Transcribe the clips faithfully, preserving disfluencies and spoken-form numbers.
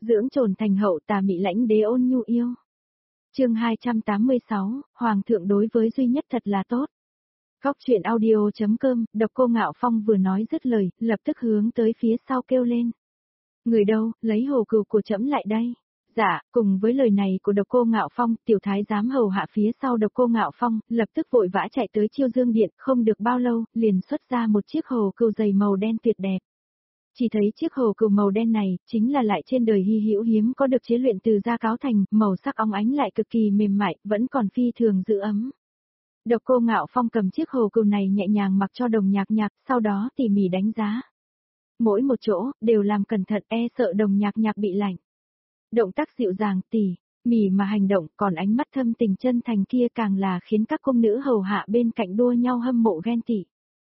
dưỡng trồn thành hậu tà mị lãnh đế ôn nhu yêu. Chương hai trăm tám mươi sáu, Hoàng thượng đối với duy nhất thật là tốt. Góc truyện audio.com, Độc Cô Ngạo Phong vừa nói dứt lời, lập tức hướng tới phía sau kêu lên. Người đâu, lấy hồ cừu của trẫm lại đây. Dạ, cùng với lời này của Độc Cô Ngạo Phong, tiểu thái giám hầu hạ phía sau Độc Cô Ngạo Phong, lập tức vội vã chạy tới Chiêu Dương Điện, không được bao lâu, liền xuất ra một chiếc hồ cừu dày màu đen tuyệt đẹp. Chỉ thấy chiếc hồ cừu màu đen này, chính là lại trên đời hy hữu hiếm có được chế luyện từ da cáo thành, màu sắc óng ánh lại cực kỳ mềm mại, vẫn còn phi thường giữ ấm. Độc Cô Ngạo Phong cầm chiếc hồ cừu này nhẹ nhàng mặc cho Đồng Nhạc Nhạc, sau đó tỉ mỉ đánh giá. Mỗi một chỗ, đều làm cẩn thận e sợ Đồng Nhạc Nhạc bị lạnh. Động tác dịu dàng tỉ mỉ mà hành động, còn ánh mắt thâm tình chân thành kia càng là khiến các cung nữ hầu hạ bên cạnh đua nhau hâm mộ ghen tị.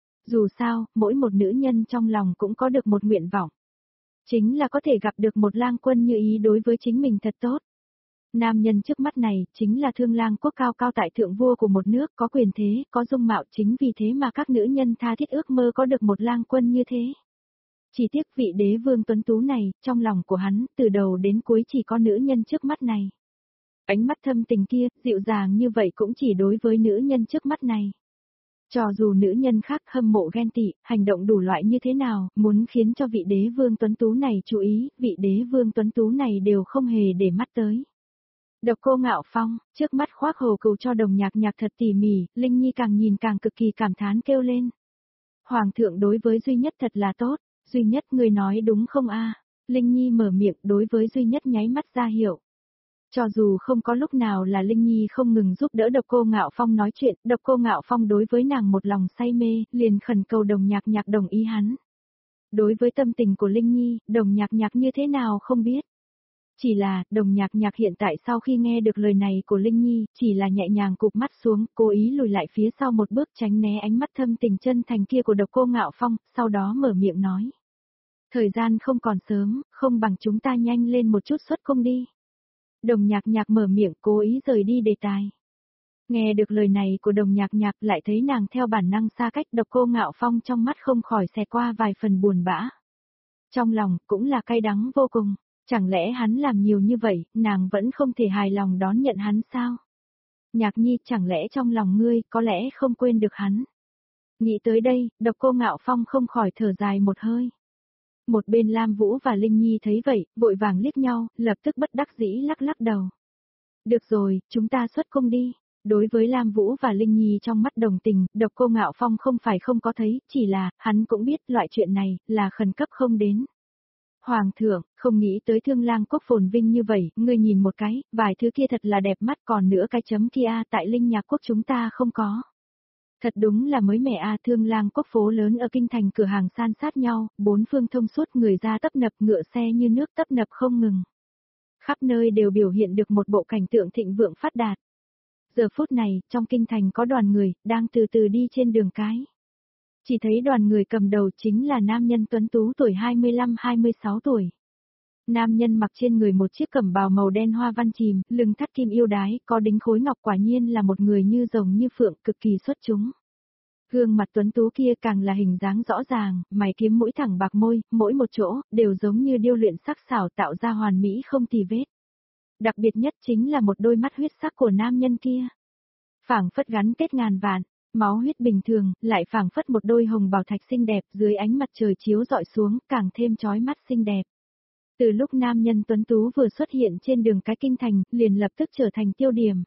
Dù sao, mỗi một nữ nhân trong lòng cũng có được một nguyện vọng. Chính là có thể gặp được một lang quân như ý đối với chính mình thật tốt. Nam nhân trước mắt này, chính là Thương Lang Quốc cao cao tại thượng vua của một nước, có quyền thế, có dung mạo, chính vì thế mà các nữ nhân tha thiết ước mơ có được một lang quân như thế. Chỉ tiếc vị đế vương tuấn tú này, trong lòng của hắn, từ đầu đến cuối chỉ có nữ nhân trước mắt này. Ánh mắt thâm tình kia, dịu dàng như vậy cũng chỉ đối với nữ nhân trước mắt này. Cho dù nữ nhân khác hâm mộ ghen tị, hành động đủ loại như thế nào, muốn khiến cho vị đế vương tuấn tú này chú ý, vị đế vương tuấn tú này đều không hề để mắt tới. Độc Cô Ngạo Phong, trước mắt khoác hồ cừu cho Đồng Nhạc Nhạc thật tỉ mỉ, Linh Nhi càng nhìn càng cực kỳ cảm thán kêu lên. Hoàng thượng đối với duy nhất thật là tốt, duy nhất người nói đúng không a? Linh Nhi mở miệng đối với duy nhất nháy mắt ra hiệu. Cho dù không có lúc nào là Linh Nhi không ngừng giúp đỡ Độc Cô Ngạo Phong nói chuyện, Độc Cô Ngạo Phong đối với nàng một lòng say mê, liền khẩn cầu Đồng Nhạc Nhạc đồng ý hắn. Đối với tâm tình của Linh Nhi, Đồng Nhạc Nhạc như thế nào không biết. Chỉ là, Đồng Nhạc Nhạc hiện tại sau khi nghe được lời này của Linh Nhi, chỉ là nhẹ nhàng cụp mắt xuống, cố ý lùi lại phía sau một bước tránh né ánh mắt thâm tình chân thành kia của Độc Cô Ngạo Phong, sau đó mở miệng nói. Thời gian không còn sớm, không bằng chúng ta nhanh lên một chút xuất cung đi. Đồng Nhạc Nhạc mở miệng cố ý rời đi đề tài. Nghe được lời này của Đồng Nhạc Nhạc lại thấy nàng theo bản năng xa cách, Độc Cô Ngạo Phong trong mắt không khỏi xẹt qua vài phần buồn bã. Trong lòng cũng là cay đắng vô cùng, chẳng lẽ hắn làm nhiều như vậy, nàng vẫn không thể hài lòng đón nhận hắn sao? Nhạc Nhi, chẳng lẽ trong lòng ngươi có lẽ không quên được hắn? Nghĩ tới đây, Độc Cô Ngạo Phong không khỏi thở dài một hơi. Một bên Lam Vũ và Linh Nhi thấy vậy, vội vàng liếc nhau, lập tức bất đắc dĩ lắc lắc đầu. Được rồi, chúng ta xuất cung đi. Đối với Lam Vũ và Linh Nhi trong mắt đồng tình, Độc Cô Ngạo Phong không phải không có thấy, chỉ là, hắn cũng biết loại chuyện này, là khẩn cấp không đến. Hoàng thượng, không nghĩ tới Thương Lang Quốc phồn vinh như vậy, ngươi nhìn một cái, vài thứ kia thật là đẹp mắt, còn nữa cái chấm kia tại Linh Nhạc Quốc chúng ta không có. Thật đúng là mới mẻ a, Thương Lang Quốc phố lớn ở kinh thành cửa hàng san sát nhau, bốn phương thông suốt, người ra tấp nập, ngựa xe như nước tấp nập không ngừng. Khắp nơi đều biểu hiện được một bộ cảnh tượng thịnh vượng phát đạt. Giờ phút này, trong kinh thành có đoàn người, đang từ từ đi trên đường cái. Chỉ thấy đoàn người cầm đầu chính là nam nhân tuấn tú tuổi hai mươi lăm hai mươi sáu tuổi. Nam nhân mặc trên người một chiếc cẩm bào màu đen hoa văn chìm, lưng thắt kim yêu đái, có đính khối ngọc, quả nhiên là một người như rồng như phượng, cực kỳ xuất chúng. Gương mặt tuấn tú kia càng là hình dáng rõ ràng, mày kiếm mũi thẳng bạc môi, mỗi một chỗ, đều giống như điêu luyện sắc sảo tạo ra hoàn mỹ không tì vết. Đặc biệt nhất chính là một đôi mắt huyết sắc của nam nhân kia. Phảng phất gắn kết ngàn vạn, máu huyết bình thường, lại phảng phất một đôi hồng bảo thạch xinh đẹp dưới ánh mặt trời chiếu rọi xuống, càng thêm chói mắt xinh đẹp. Từ lúc nam nhân tuấn tú vừa xuất hiện trên đường cái kinh thành, liền lập tức trở thành tiêu điểm.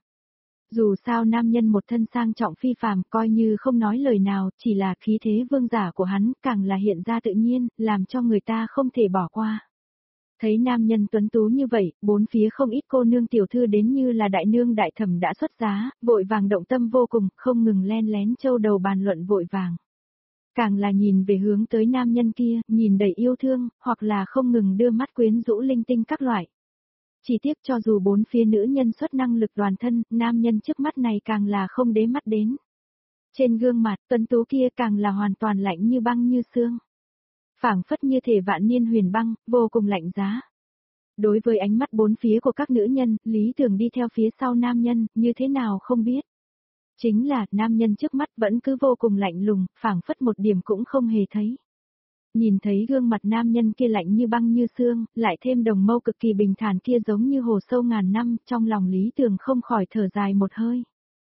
Dù sao nam nhân một thân sang trọng phi phàm, coi như không nói lời nào, chỉ là khí thế vương giả của hắn, càng là hiện ra tự nhiên, làm cho người ta không thể bỏ qua. Thấy nam nhân tuấn tú như vậy, bốn phía không ít cô nương tiểu thư đến như là đại nương đại thẩm đã xuất giá, vội vàng động tâm vô cùng, không ngừng len lén châu đầu bàn luận vội vàng. Càng là nhìn về hướng tới nam nhân kia, nhìn đầy yêu thương, hoặc là không ngừng đưa mắt quyến rũ linh tinh các loại. Chỉ tiếc cho dù bốn phía nữ nhân xuất năng lực đoàn thân, nam nhân trước mắt này càng là không đế mắt đến. Trên gương mặt, tuấn tú kia càng là hoàn toàn lạnh như băng như xương. Phảng phất như thể vạn niên huyền băng, vô cùng lạnh giá. Đối với ánh mắt bốn phía của các nữ nhân, Lý Thường đi theo phía sau nam nhân, như thế nào không biết. Chính là, nam nhân trước mắt vẫn cứ vô cùng lạnh lùng, phảng phất một điểm cũng không hề thấy. Nhìn thấy gương mặt nam nhân kia lạnh như băng như xương, lại thêm đồng mâu cực kỳ bình thản kia giống như hồ sâu ngàn năm, trong lòng Lý Tường không khỏi thở dài một hơi.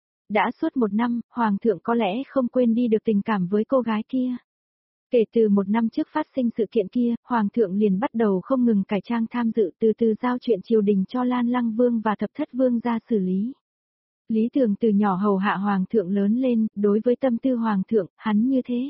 Đã suốt một năm, Hoàng thượng có lẽ không quên đi được tình cảm với cô gái kia. Kể từ một năm trước phát sinh sự kiện kia, Hoàng thượng liền bắt đầu không ngừng cải trang tham dự từ từ giao chuyện triều đình cho Lan Lăng Vương và Thập Thất Vương ra xử lý. Lý Tường từ nhỏ hầu hạ Hoàng thượng lớn lên, đối với tâm tư Hoàng thượng, hắn như thế.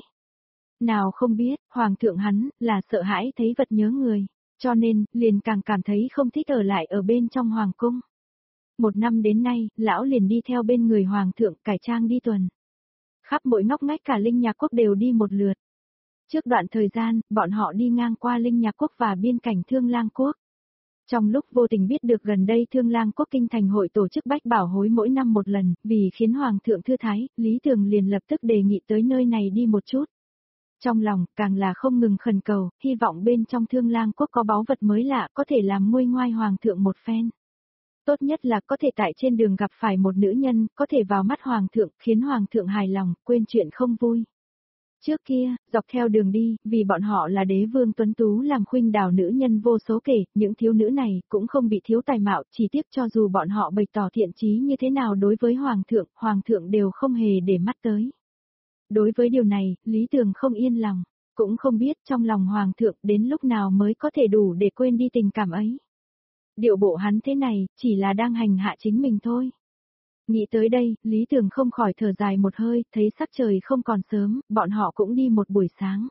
Nào không biết, Hoàng thượng hắn, là sợ hãi thấy vật nhớ người, cho nên, liền càng cảm thấy không thích ở lại ở bên trong Hoàng cung. Một năm đến nay, lão liền đi theo bên người Hoàng thượng cải trang đi tuần. Khắp mỗi ngóc ngách cả Linh Nhạc Quốc đều đi một lượt. Trước đoạn thời gian, bọn họ đi ngang qua Linh Nhạc Quốc và biên cảnh Thương Lang Quốc. Trong lúc vô tình biết được gần đây Thương Lang Quốc kinh thành hội tổ chức bách bảo hối mỗi năm một lần, vì khiến Hoàng thượng thư thái, Lý Tường liền lập tức đề nghị tới nơi này đi một chút. Trong lòng, càng là không ngừng khẩn cầu, hy vọng bên trong Thương Lang Quốc có báu vật mới lạ có thể làm nguôi ngoai Hoàng thượng một phen. Tốt nhất là có thể tại trên đường gặp phải một nữ nhân, có thể vào mắt Hoàng thượng, khiến Hoàng thượng hài lòng, quên chuyện không vui. Trước kia, dọc theo đường đi, vì bọn họ là đế vương tuấn tú làm khuynh đảo nữ nhân vô số kể, những thiếu nữ này cũng không bị thiếu tài mạo, chỉ tiếc cho dù bọn họ bày tỏ thiện chí như thế nào đối với Hoàng thượng, Hoàng thượng đều không hề để mắt tới. Đối với điều này, Lý Tường không yên lòng, cũng không biết trong lòng Hoàng thượng đến lúc nào mới có thể đủ để quên đi tình cảm ấy. Điệu bộ hắn thế này, chỉ là đang hành hạ chính mình thôi. Nghĩ tới đây, Lý Tường không khỏi thở dài một hơi, thấy sắc trời không còn sớm, bọn họ cũng đi một buổi sáng.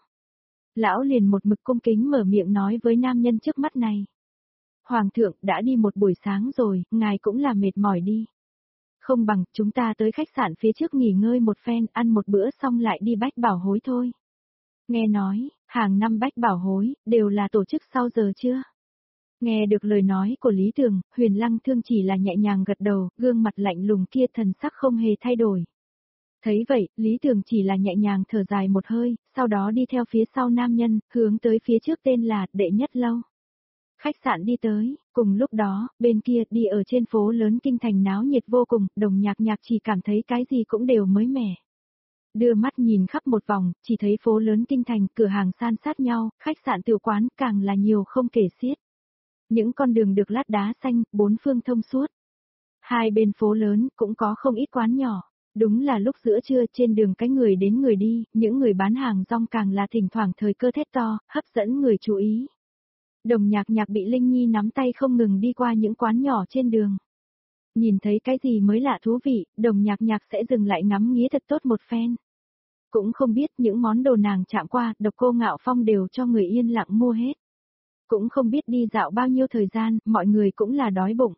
Lão liền một mực cung kính mở miệng nói với nam nhân trước mắt này. Hoàng thượng đã đi một buổi sáng rồi, ngài cũng là mệt mỏi đi. Không bằng, chúng ta tới khách sạn phía trước nghỉ ngơi một phen, ăn một bữa xong lại đi bách bảo hối thôi. Nghe nói, hàng năm bách bảo hối, đều là tổ chức sau giờ chưa? Nghe được lời nói của Lý Tường, Huyền Lăng Thương chỉ là nhẹ nhàng gật đầu, gương mặt lạnh lùng kia thần sắc không hề thay đổi. Thấy vậy, Lý Tường chỉ là nhẹ nhàng thở dài một hơi, sau đó đi theo phía sau nam nhân, hướng tới phía trước tên là Đệ Nhất Lâu. Khách sạn đi tới, cùng lúc đó, bên kia đi ở trên phố lớn kinh thành náo nhiệt vô cùng, Đồng Nhạc Nhạc chỉ cảm thấy cái gì cũng đều mới mẻ. Đưa mắt nhìn khắp một vòng, chỉ thấy phố lớn kinh thành, cửa hàng san sát nhau, khách sạn tiểu quán càng là nhiều không kể xiết. Những con đường được lát đá xanh, bốn phương thông suốt. Hai bên phố lớn cũng có không ít quán nhỏ. Đúng là lúc giữa trưa trên đường cái người đến người đi, những người bán hàng rong càng là thỉnh thoảng thời cơ thét to, hấp dẫn người chú ý. Đồng Nhạc Nhạc bị Linh Nhi nắm tay không ngừng đi qua những quán nhỏ trên đường. Nhìn thấy cái gì mới lạ thú vị, Đồng Nhạc Nhạc sẽ dừng lại ngắm nghía thật tốt một phen. Cũng không biết những món đồ nàng chạm qua, Độc Cô Ngạo Phong đều cho người yên lặng mua hết. Cũng không biết đi dạo bao nhiêu thời gian, mọi người cũng là đói bụng.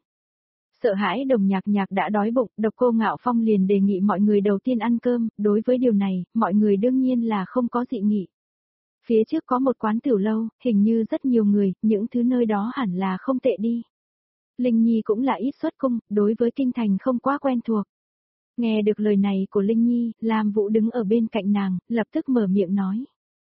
Sợ hãi Đồng Nhạc Nhạc đã đói bụng, Độc Cô Ngạo Phong liền đề nghị mọi người đầu tiên ăn cơm, đối với điều này, mọi người đương nhiên là không có dị nghị. Phía trước có một quán tiểu lâu, hình như rất nhiều người, những thứ nơi đó hẳn là không tệ đi. Linh Nhi cũng là ít xuất cung, đối với kinh thành không quá quen thuộc. Nghe được lời này của Linh Nhi, Lam Vũ đứng ở bên cạnh nàng, lập tức mở miệng nói.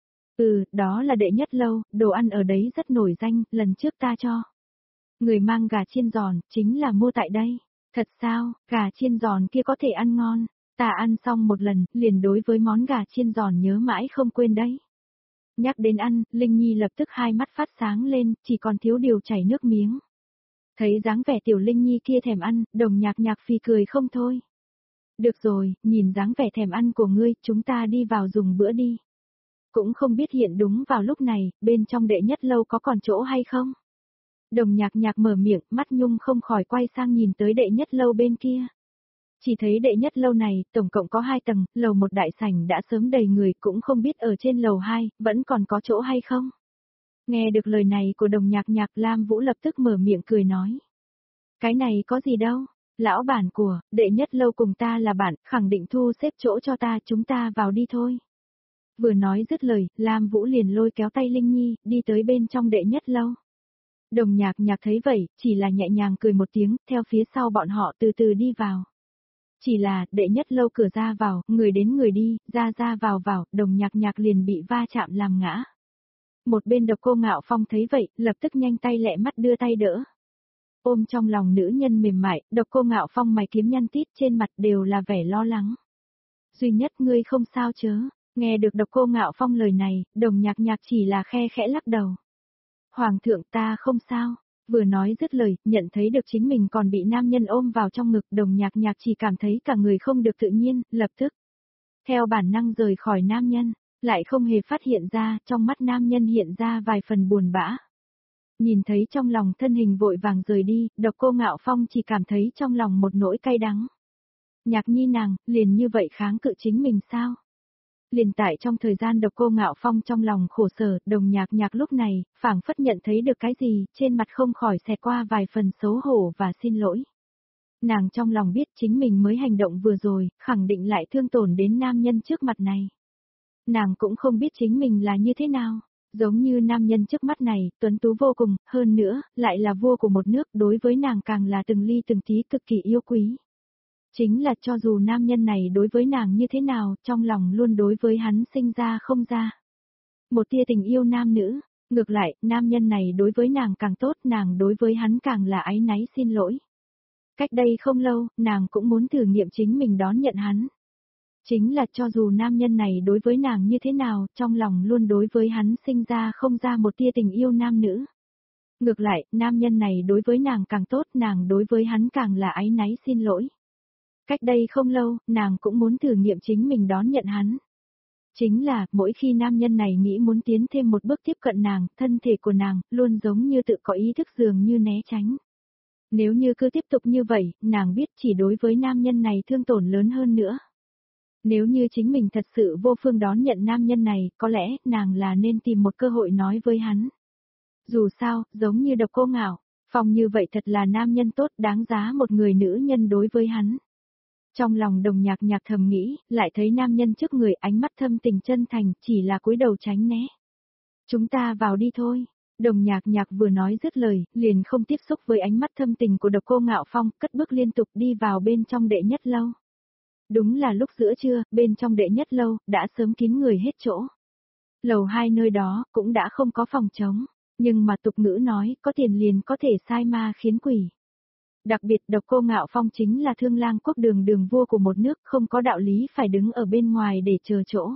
Ừ, đó là Đệ Nhất Lâu, đồ ăn ở đấy rất nổi danh, lần trước ta cho. Người mang gà chiên giòn, chính là mua tại đây. Thật sao, gà chiên giòn kia có thể ăn ngon. Ta ăn xong một lần, liền đối với món gà chiên giòn nhớ mãi không quên đấy. Nhắc đến ăn, Linh Nhi lập tức hai mắt phát sáng lên, chỉ còn thiếu điều chảy nước miếng. Thấy dáng vẻ tiểu Linh Nhi kia thèm ăn, Đồng Nhạc Nhạc phì cười không thôi. Được rồi, nhìn dáng vẻ thèm ăn của ngươi, chúng ta đi vào dùng bữa đi. Cũng không biết hiện đúng vào lúc này, bên trong Đệ Nhất Lâu có còn chỗ hay không? Đồng Nhạc Nhạc mở miệng, mắt Nhung không khỏi quay sang nhìn tới Đệ Nhất Lâu bên kia. Chỉ thấy Đệ Nhất Lâu này, tổng cộng có hai tầng, lầu một đại sảnh đã sớm đầy người, cũng không biết ở trên lầu hai, vẫn còn có chỗ hay không? Nghe được lời này của Đồng Nhạc Nhạc, Lam Vũ lập tức mở miệng cười nói. Cái này có gì đâu, lão bản của, Đệ Nhất Lâu cùng ta là bạn, khẳng định thu xếp chỗ cho ta, chúng ta vào đi thôi. Vừa nói dứt lời, Lam Vũ liền lôi kéo tay Linh Nhi, đi tới bên trong Đệ Nhất Lâu. Đồng Nhạc Nhạc thấy vậy, chỉ là nhẹ nhàng cười một tiếng, theo phía sau bọn họ từ từ đi vào. Chỉ là, Đệ Nhất Lâu cửa ra vào, người đến người đi, ra ra vào vào, Đồng Nhạc Nhạc liền bị va chạm làm ngã. Một bên Độc Cô Ngạo Phong thấy vậy, lập tức nhanh tay lẹ mắt đưa tay đỡ. Ôm trong lòng nữ nhân mềm mại, Độc Cô Ngạo Phong mày kiếm nhăn tít trên mặt đều là vẻ lo lắng. Duy nhất ngươi không sao chớ, Nghe được Độc Cô Ngạo Phong lời này, Đồng Nhạc Nhạc chỉ là khe khẽ lắc đầu. Hoàng thượng ta không sao, vừa nói dứt lời, nhận thấy được chính mình còn bị nam nhân ôm vào trong ngực, Đồng Nhạc Nhạc chỉ cảm thấy cả người không được tự nhiên, lập tức theo bản năng rời khỏi nam nhân, lại không hề phát hiện ra, trong mắt nam nhân hiện ra vài phần buồn bã. Nhìn thấy trong lòng thân hình vội vàng rời đi, Độc Cô Ngạo Phong chỉ cảm thấy trong lòng một nỗi cay đắng. Nhạc nhi nàng, liền như vậy kháng cự chính mình sao? Liền tại trong thời gian Độc Cô Ngạo Phong trong lòng khổ sở, Đồng Nhạc Nhạc lúc này, phảng phất nhận thấy được cái gì, trên mặt không khỏi xẹt qua vài phần xấu hổ và xin lỗi. Nàng trong lòng biết chính mình mới hành động vừa rồi, khẳng định lại thương tổn đến nam nhân trước mặt này. Nàng cũng không biết chính mình là như thế nào, giống như nam nhân trước mắt này, tuấn tú vô cùng, hơn nữa, lại là vua của một nước, đối với nàng càng là từng ly từng tí cực kỳ yêu quý. Chính là cho dù nam nhân này đối với nàng như thế nào, trong lòng luôn đối với hắn sinh ra không ra một tia tình yêu nam nữ, ngược lại, nam nhân này đối với nàng càng tốt, nàng đối với hắn càng là áy náy xin lỗi. Cách đây không lâu, nàng cũng muốn thử nghiệm chính mình đón nhận hắn. Chính là cho dù nam nhân này đối với nàng như thế nào, trong lòng luôn đối với hắn sinh ra không ra một tia tình yêu nam nữ. Ngược lại, nam nhân này đối với nàng càng tốt, nàng đối với hắn càng là áy náy xin lỗi. Cách đây không lâu, nàng cũng muốn thử nghiệm chính mình đón nhận hắn. Chính là, mỗi khi nam nhân này nghĩ muốn tiến thêm một bước tiếp cận nàng, thân thể của nàng, luôn giống như tự có ý thức dường như né tránh. Nếu như cứ tiếp tục như vậy, nàng biết chỉ đối với nam nhân này thương tổn lớn hơn nữa. Nếu như chính mình thật sự vô phương đón nhận nam nhân này, có lẽ nàng là nên tìm một cơ hội nói với hắn. Dù sao, giống như Độc Cô Ngạo Phong như vậy thật là nam nhân tốt đáng giá một người nữ nhân đối với hắn. Trong lòng Đồng Nhạc Nhạc thầm nghĩ, lại thấy nam nhân trước người ánh mắt thâm tình chân thành, chỉ là cúi đầu tránh né. Chúng ta vào đi thôi. Đồng Nhạc Nhạc vừa nói dứt lời, liền không tiếp xúc với ánh mắt thâm tình của Độc Cô Ngạo Phong, cất bước liên tục đi vào bên trong đệ nhất lâu. Đúng là lúc giữa trưa, bên trong đệ nhất lâu, đã sớm kín người hết chỗ. Lầu hai nơi đó, cũng đã không có phòng trống, nhưng mà tục ngữ nói, có tiền liền có thể sai ma khiến quỷ. Đặc biệt Độc Cô Ngạo Phong chính là Thương Lang Quốc đường đường vua của một nước, không có đạo lý phải đứng ở bên ngoài để chờ chỗ.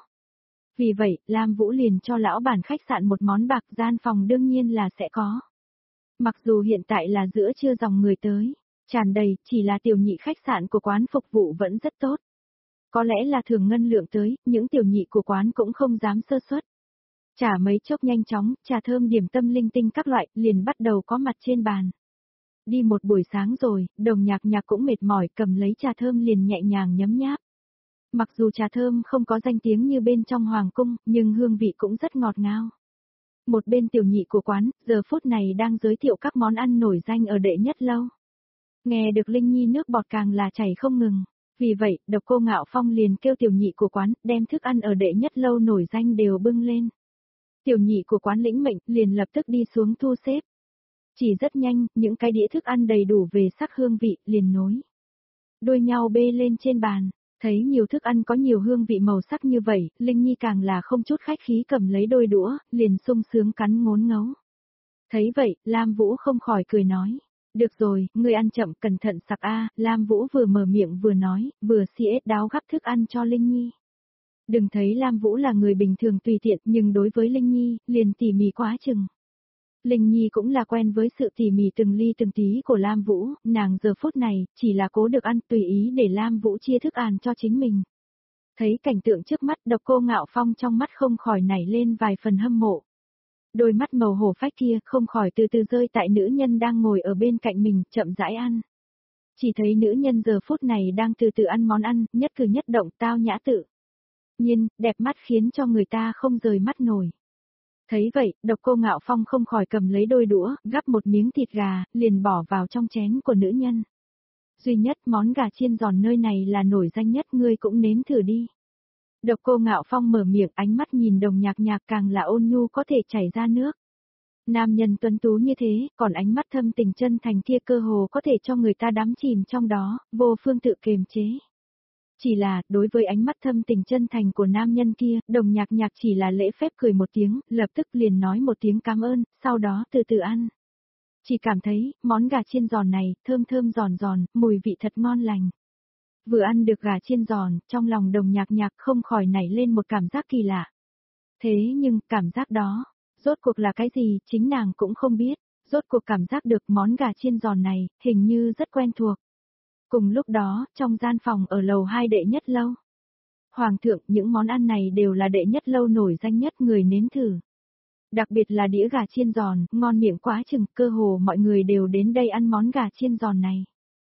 Vì vậy, Lam Vũ liền cho lão bản khách sạn một món bạc, gian phòng đương nhiên là sẽ có. Mặc dù hiện tại là giữa trưa dòng người tới, tràn đầy, chỉ là tiểu nhị khách sạn của quán phục vụ vẫn rất tốt. Có lẽ là thường ngân lượng tới, những tiểu nhị của quán cũng không dám sơ suất. Trả mấy chốc nhanh chóng, trà thơm điểm tâm linh tinh các loại, liền bắt đầu có mặt trên bàn. Đi một buổi sáng rồi, Đồng Nhạc Nhạc cũng mệt mỏi, cầm lấy trà thơm liền nhẹ nhàng nhấm nháp. Mặc dù trà thơm không có danh tiếng như bên trong hoàng cung, nhưng hương vị cũng rất ngọt ngào. Một bên tiểu nhị của quán, giờ phút này đang giới thiệu các món ăn nổi danh ở đệ nhất lâu. Nghe được Linh Nhi nước bọt càng là chảy không ngừng. Vì vậy, Độc Cô Ngạo Phong liền kêu tiểu nhị của quán, đem thức ăn ở đệ nhất lâu nổi danh đều bưng lên. Tiểu nhị của quán lĩnh mệnh, liền lập tức đi xuống thu xếp. Chỉ rất nhanh, những cái đĩa thức ăn đầy đủ về sắc hương vị, liền nối đôi nhau bê lên trên bàn. Thấy nhiều thức ăn có nhiều hương vị màu sắc như vậy, Linh Nhi càng là không chút khách khí cầm lấy đôi đũa, liền sung sướng cắn ngốn ngấu. Thấy vậy, Lam Vũ không khỏi cười nói. Được rồi, ngươi ăn chậm cẩn thận sặc a. Lam Vũ vừa mở miệng vừa nói, vừa si ết đáo gắp thức ăn cho Linh Nhi. Đừng thấy Lam Vũ là người bình thường tùy tiện, nhưng đối với Linh Nhi, liền tỉ mỉ quá chừng. Linh Nhi cũng là quen với sự tỉ mỉ từng ly từng tí của Lam Vũ, nàng giờ phút này, chỉ là cố được ăn tùy ý để Lam Vũ chia thức ăn cho chính mình. Thấy cảnh tượng trước mắt, Độc Cô Ngạo Phong trong mắt không khỏi nảy lên vài phần hâm mộ. Đôi mắt màu hổ phách kia không khỏi từ từ rơi tại nữ nhân đang ngồi ở bên cạnh mình, chậm rãi ăn. Chỉ thấy nữ nhân giờ phút này đang từ từ ăn món ăn, nhất cử nhất động tao nhã tự nhiên, đẹp mắt khiến cho người ta không rời mắt nổi. Thấy vậy, Độc Cô Ngạo Phong không khỏi cầm lấy đôi đũa, gắp một miếng thịt gà, liền bỏ vào trong chén của nữ nhân. Duy nhất món gà chiên giòn nơi này là nổi danh nhất, ngươi cũng nếm thử đi. Độc Cô Ngạo Phong mở miệng, ánh mắt nhìn Đồng Nhạc Nhạc càng là ôn nhu có thể chảy ra nước. Nam nhân tuấn tú như thế, còn ánh mắt thâm tình chân thành kia cơ hồ có thể cho người ta đắm chìm trong đó, vô phương tự kiềm chế. Chỉ là, đối với ánh mắt thâm tình chân thành của nam nhân kia, Đồng Nhạc Nhạc chỉ là lễ phép cười một tiếng, lập tức liền nói một tiếng cảm ơn, sau đó từ từ ăn. Chỉ cảm thấy, món gà chiên giòn này, thơm thơm giòn giòn, mùi vị thật ngon lành. Vừa ăn được gà chiên giòn, trong lòng Đồng Nhạc Nhạc không khỏi nảy lên một cảm giác kỳ lạ. Thế nhưng, cảm giác đó, rốt cuộc là cái gì, chính nàng cũng không biết. Rốt cuộc cảm giác được món gà chiên giòn này, hình như rất quen thuộc. Cùng lúc đó, trong gian phòng ở lầu hai đệ nhất lâu. Hoàng thượng, những món ăn này đều là đệ nhất lâu nổi danh nhất người nếm thử. Đặc biệt là đĩa gà chiên giòn, ngon miệng quá chừng, cơ hồ mọi người đều đến đây ăn món gà chiên giòn này.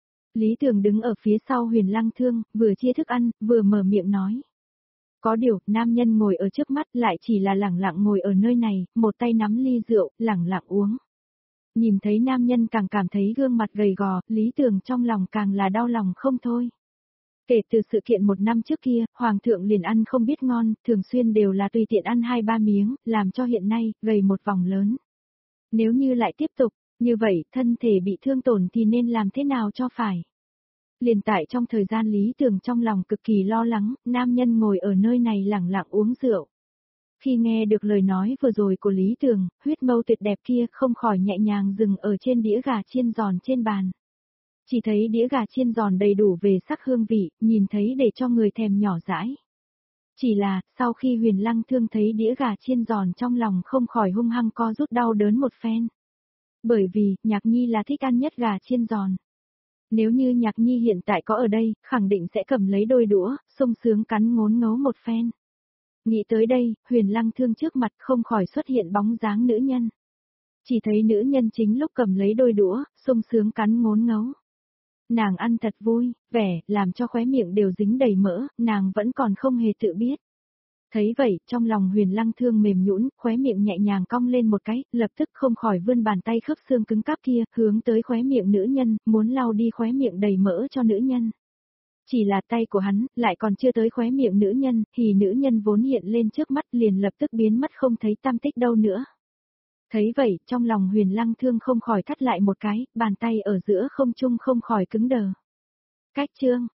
Lý Tường đứng ở phía sau Huyền Lăng Thương, vừa chia thức ăn, vừa mở miệng nói. Có điều, nam nhân ngồi ở trước mắt lại chỉ là lẳng lặng ngồi ở nơi này, một tay nắm ly rượu, lẳng lặng uống. Nhìn thấy nam nhân càng cảm thấy gương mặt gầy gò, Lý Tường trong lòng càng là đau lòng không thôi. Kể từ sự kiện một năm trước kia, Hoàng thượng liền ăn không biết ngon, thường xuyên đều là tùy tiện ăn hai ba miếng, làm cho hiện nay, gầy một vòng lớn. Nếu như lại tiếp tục, như vậy, thân thể bị thương tổn thì nên làm thế nào cho phải? Liền tại trong thời gian Lý Tường trong lòng cực kỳ lo lắng, nam nhân ngồi ở nơi này lẳng lặng uống rượu. Khi nghe được lời nói vừa rồi của Lý Tường, huyết mâu tuyệt đẹp kia không khỏi nhẹ nhàng dừng ở trên đĩa gà chiên giòn trên bàn. Chỉ thấy đĩa gà chiên giòn đầy đủ về sắc hương vị, nhìn thấy để cho người thèm nhỏ dãi. Chỉ là, sau khi Huyền Lăng Thương thấy đĩa gà chiên giòn trong lòng không khỏi hung hăng co rút đau đớn một phen. Bởi vì, Nhạc Nhi là thích ăn nhất gà chiên giòn. Nếu như Nhạc Nhi hiện tại có ở đây, khẳng định sẽ cầm lấy đôi đũa, sung sướng cắn ngốn ngấu một phen. Nghĩ tới đây, Huyền Lăng Thương trước mặt không khỏi xuất hiện bóng dáng nữ nhân. Chỉ thấy nữ nhân chính lúc cầm lấy đôi đũa, sung sướng cắn ngốn ngấu. Nàng ăn thật vui, vẻ, làm cho khóe miệng đều dính đầy mỡ, nàng vẫn còn không hề tự biết. Thấy vậy, trong lòng Huyền Lăng Thương mềm nhũn, khóe miệng nhẹ nhàng cong lên một cái, lập tức không khỏi vươn bàn tay khớp xương cứng cáp kia, hướng tới khóe miệng nữ nhân, muốn lau đi khóe miệng đầy mỡ cho nữ nhân. Chỉ là tay của hắn, lại còn chưa tới khóe miệng nữ nhân, thì nữ nhân vốn hiện lên trước mắt liền lập tức biến mất không thấy tăm tích đâu nữa. Thấy vậy, trong lòng Huyền Lăng Thương không khỏi thắt lại một cái, bàn tay ở giữa không trung không khỏi cứng đờ. Cách chương